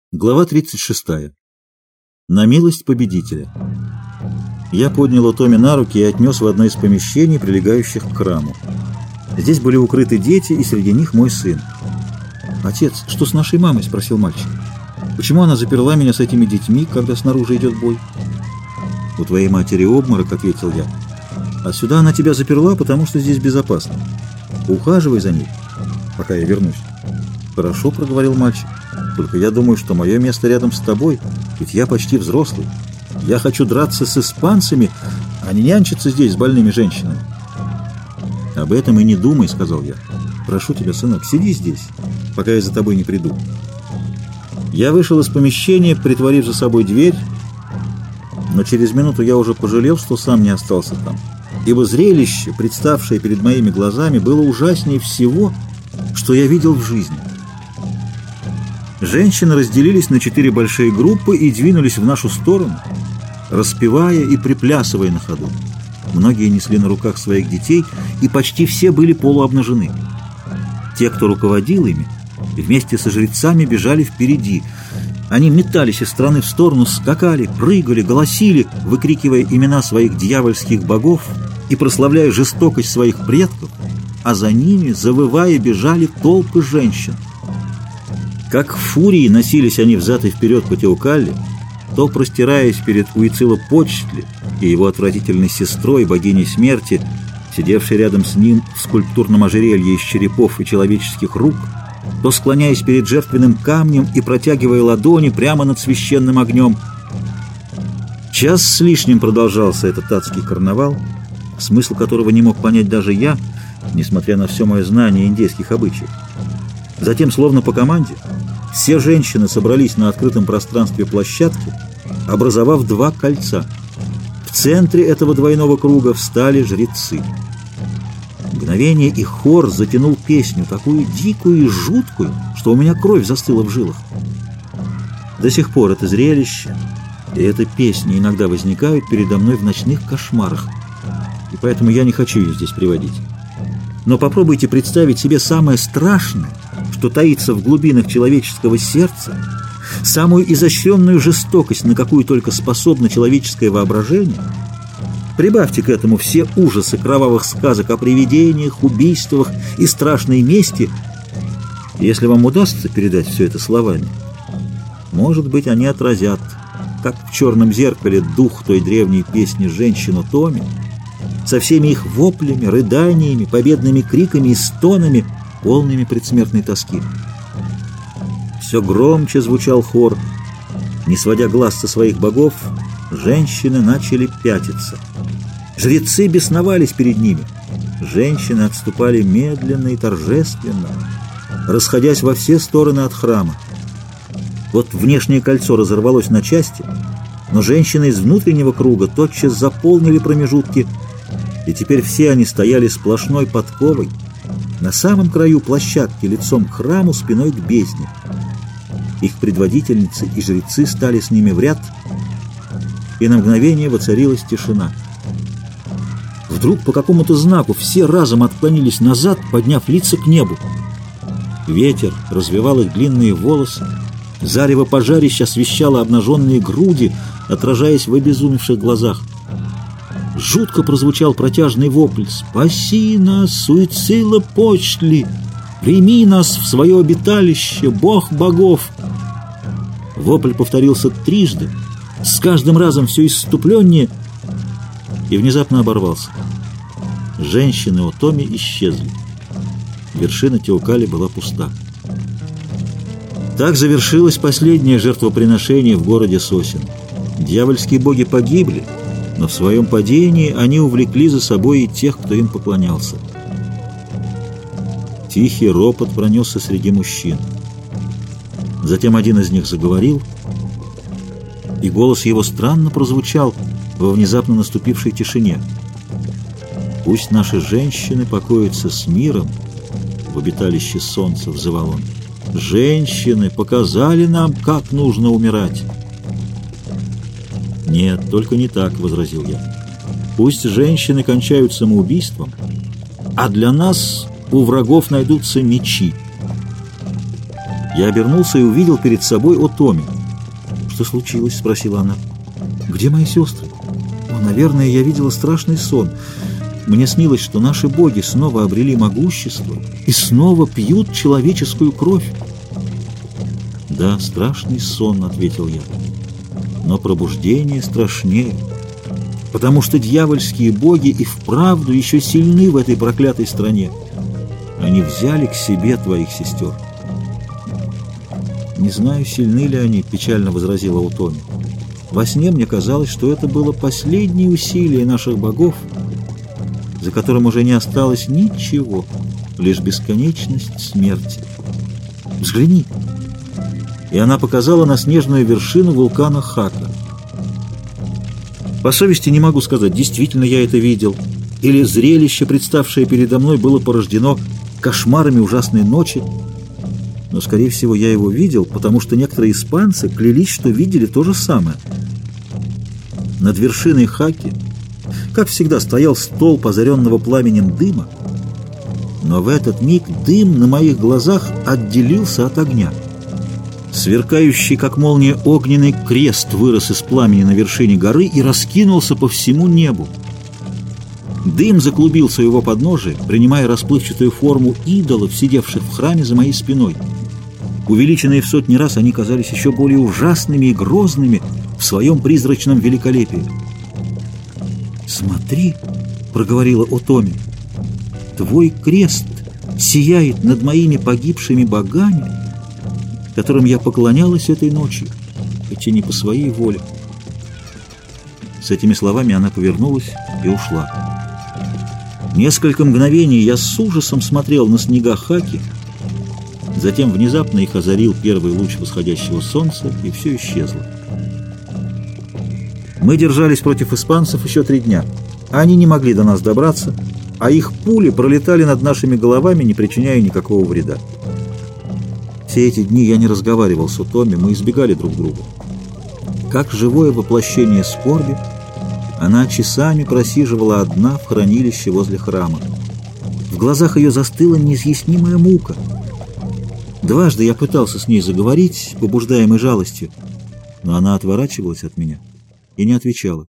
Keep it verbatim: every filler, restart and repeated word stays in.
Глава тридцать шестая. На милость победителя. Я поднял Отоми на руки и отнес в одно из помещений, прилегающих к храму. Здесь были укрыты дети, и среди них мой сын. «Отец, что с нашей мамой?» — спросил мальчик. «Почему она заперла меня с этими детьми, когда снаружи идет бой?» «У твоей матери обморок», — ответил я. «А сюда она тебя заперла, потому что здесь безопасно. Ухаживай за ней, пока я вернусь». «Хорошо», — проговорил мальчик. «Только я думаю, что мое место рядом с тобой, ведь я почти взрослый. Я хочу драться с испанцами, а не нянчиться здесь с больными женщинами». «Об этом и не думай», — сказал я. «Прошу тебя, сынок, сиди здесь, пока я за тобой не приду». Я вышел из помещения, притворив за собой дверь, но через минуту я уже пожалел, что сам не остался там, ибо зрелище, представшее перед моими глазами, было ужаснее всего, что я видел в жизни. Женщины разделились на четыре большие группы и двинулись в нашу сторону, распевая и приплясывая на ходу. Многие несли на руках своих детей, и почти все были полуобнажены. Те, кто руководил ими, вместе со жрецами бежали впереди. Они метались из стороны в сторону, скакали, прыгали, голосили, выкрикивая имена своих дьявольских богов и прославляя жестокость своих предков, а за ними, завывая, бежали толпы женщин. Как в фурии носились они взад и вперед по Теокалле, то простираясь перед Уицилопочтли и его отвратительной сестрой, богиней смерти, сидевшей рядом с ним в скульптурном ожерелье из черепов и человеческих рук, то склоняясь перед жертвенным камнем и протягивая ладони прямо над священным огнем. Час с лишним продолжался этот адский карнавал, смысл которого не мог понять даже я, несмотря на все мое знание индейских обычаев. Затем, словно по команде, все женщины собрались на открытом пространстве площадки, образовав два кольца. В центре этого двойного круга встали жрецы. Мгновение и хор затянул песню, такую дикую и жуткую, что у меня кровь застыла в жилах. До сих пор это зрелище и эта песня иногда возникают передо мной в ночных кошмарах, и поэтому я не хочу ее здесь приводить. Но попробуйте представить себе самое страшное, что таится в глубинах человеческого сердца, самую изощренную жестокость, на какую только способно человеческое воображение. Прибавьте к этому все ужасы кровавых сказок о привидениях, убийствах и страшной мести. Если вам удастся передать все это словами, может быть, они отразят, как в «Черном зеркале», дух той древней песни женщин Отоми, со всеми их воплями, рыданиями, победными криками и стонами, полными предсмертной тоски. Все громче звучал хор. Не сводя глаз со своих богов, женщины начали пятиться. Жрецы бесновались перед ними. Женщины отступали медленно и торжественно, расходясь во все стороны от храма. Вот внешнее кольцо разорвалось на части, но женщины из внутреннего круга тотчас заполнили промежутки, и теперь все они стояли сплошной подковой на самом краю площадки, лицом к храму, спиной к бездне. Их предводительницы и жрецы стали с ними в ряд, и на мгновение воцарилась тишина. Вдруг по какому-то знаку все разом отклонились назад, подняв лица к небу. Ветер развевал их длинные волосы, зарево пожарища освещало обнаженные груди, отражаясь в обезумевших глазах. Жутко прозвучал протяжный вопль: «Спаси нас, Уицилопочтли! Прими нас в свое обиталище, Бог богов!» Вопль повторился трижды, с каждым разом все исступленнее, и внезапно оборвался. Женщины Отоми исчезли. Вершина Теокалли была пуста. Так завершилось последнее жертвоприношение в городе Сосен. Дьявольские боги погибли, но в своем падении они увлекли за собой и тех, кто им поклонялся. Тихий ропот пронесся среди мужчин. Затем один из них заговорил, и голос его странно прозвучал во внезапно наступившей тишине. «Пусть наши женщины покоятся с миром в обиталище солнца», — взывал он. «Женщины показали нам, как нужно умирать». «Нет, только не так», — возразил я. «Пусть женщины кончают самоубийством, а для нас у врагов найдутся мечи». Я обернулся и увидел перед собой Отоми. «Что случилось?» — спросила она. «Где мои сестры?» «О, наверное, я видела страшный сон. Мне снилось, что наши боги снова обрели могущество и снова пьют человеческую кровь». «Да, страшный сон», — ответил я. «Но пробуждение страшнее, потому что дьявольские боги и вправду еще сильны в этой проклятой стране. Они взяли к себе твоих сестер». «Не знаю, сильны ли они», — печально возразила Утоми. «Во сне мне казалось, что это было последнее усилие наших богов, за которым уже не осталось ничего, лишь бесконечность смерти. Взгляни!» И она показала на снежную вершину вулкана Хака. По совести не могу сказать, действительно я это видел, или зрелище, представшее передо мной, было порождено кошмарами ужасной ночи, но, скорее всего, я его видел, потому что некоторые испанцы клялись, что видели то же самое. Над вершиной Хаки, как всегда, стоял столб озаренного пламенем дыма, но в этот миг дым на моих глазах отделился от огня. Сверкающий, как молния, огненный крест вырос из пламени на вершине горы и раскинулся по всему небу. Дым заклубился у его подножия, принимая расплывчатую форму идолов, сидевших в храме за моей спиной. Увеличенные в сотни раз, они казались еще более ужасными и грозными в своем призрачном великолепии. «Смотри», — проговорила Отоми, — «твой крест сияет над моими погибшими богами, которым я поклонялась этой ночью, хоть и не по своей воле». С этими словами она повернулась и ушла. Несколько мгновений я с ужасом смотрел на снега Хаки, затем внезапно их озарил первый луч восходящего солнца, и все исчезло. Мы держались против испанцев еще три дня. Они не могли до нас добраться, а их пули пролетали над нашими головами, не причиняя никакого вреда. Все эти дни я не разговаривал с Утоми, мы избегали друг друга. Как живое воплощение скорби, она часами просиживала одна в хранилище возле храма. В глазах ее застыла неизъяснимая мука. Дважды я пытался с ней заговорить, побуждаемой жалостью, но она отворачивалась от меня и не отвечала.